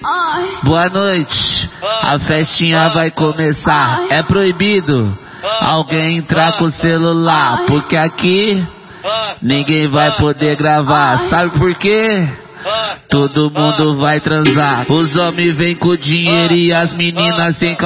Boa noite, a festinha vai começar. É proibido alguém entrar com o celular, porque aqui ninguém vai poder gravar. Sabe por quê? Todo mundo vai transar. Os homens vêm com dinheiro e as meninas sem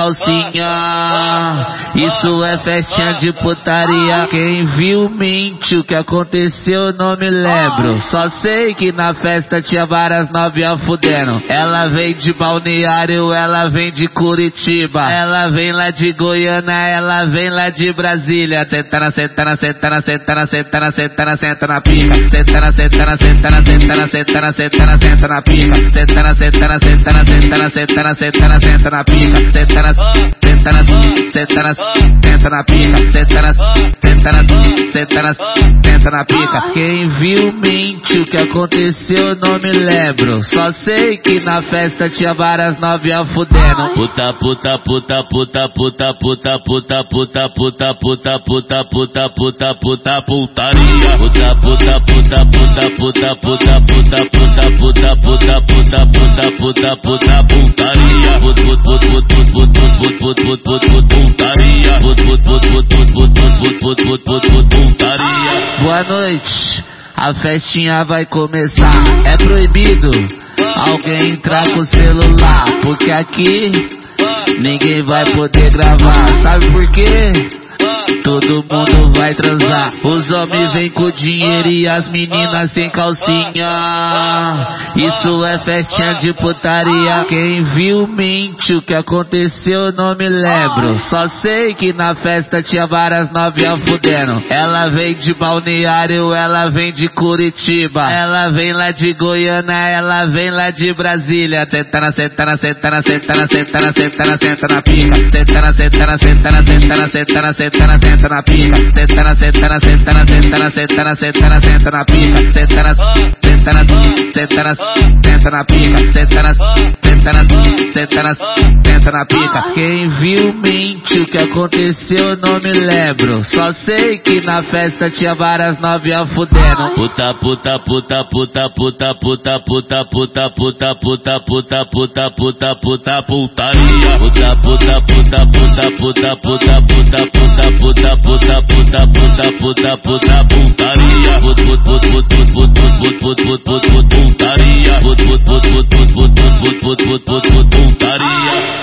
calcinha. Isso é festinha de putaria. Quem viu mente, o que aconteceu eu não me lembro. Só sei que na festa tinha várias novinhas fudendo. Ela vem de Balneário, ela vem de Curitiba, ela vem lá de Goiânia, ela vem lá de Brasília. Senta na, senta na, senta na, senta na, senta na, senta na, senta na pica. Senta na, senta na, senta na, senta na, senta na, senta na, senta na pica. Senta na, senta na, senta na, senta na, senta na, senta na, senta na pica. Senta na, senta na, senta na, senta na pica. Senta na, senta na, senta na, senta na pica. Quem viu mente, o que aconteceu eu não me lembro. Só sei que na festa tinha várias novinhas fudendo. Puta, puta, puta, puta, puta, puta, puta, puta, puta, puta, puta, puta, puta, puta, putaria. Puta, puta, puta, puta, puta, puta, puta, puta, puta, puta, puta, puta, puta, puta, putaria. Put, put, put, put, put, put, put, put, put, put, put, putaria. Put, put, put, put, put, put, put, put, put, put, put, putaria. Boa noite, a festinha vai começar. É proibido alguém entrar com o celular, porque aqui ninguém vai poder gravar. Sabe por quê? Todo mundo vai transar. Os homens vêm com dinheiro e as meninas sem calcinha. Isso é festinha de putaria. Quem viu mente, o que aconteceu eu não me lembro. Só sei que na festa tinha várias novinhas fudendo. Ela vem de Balneário, ela vem de Curitiba, ela vem lá de Goiânia, ela vem lá de Brasília. Senta na, senta na, senta na, senta na, senta na, senta na, senta na pica. Senta na, senta na, senta na, senta na, senta na, senta na, senta na pica. Senta na, senta na, senta na, senta na, senta na, senta na, senta na pica. Senta na, senta na, senta na, senta na pica. Senta na, senta na, senta na, senta na pica. Quem viu mente, o que aconteceu eu não me lembro. Só sei que na festa tinha várias novinhas fudendo. Puta, puta, puta, puta, puta, puta, puta, puta, puta, puta, puta, puta, puta, puta, putaria. Puta, puta, puta, puta, puta, puta, puta, puta, puta, puta, puta, puta, puta, puta, putaria. Put, put, put, put, put, put, put, put, put, put, put, putaria. Put, put, put, put, put, put, put, put, put, put, putaria.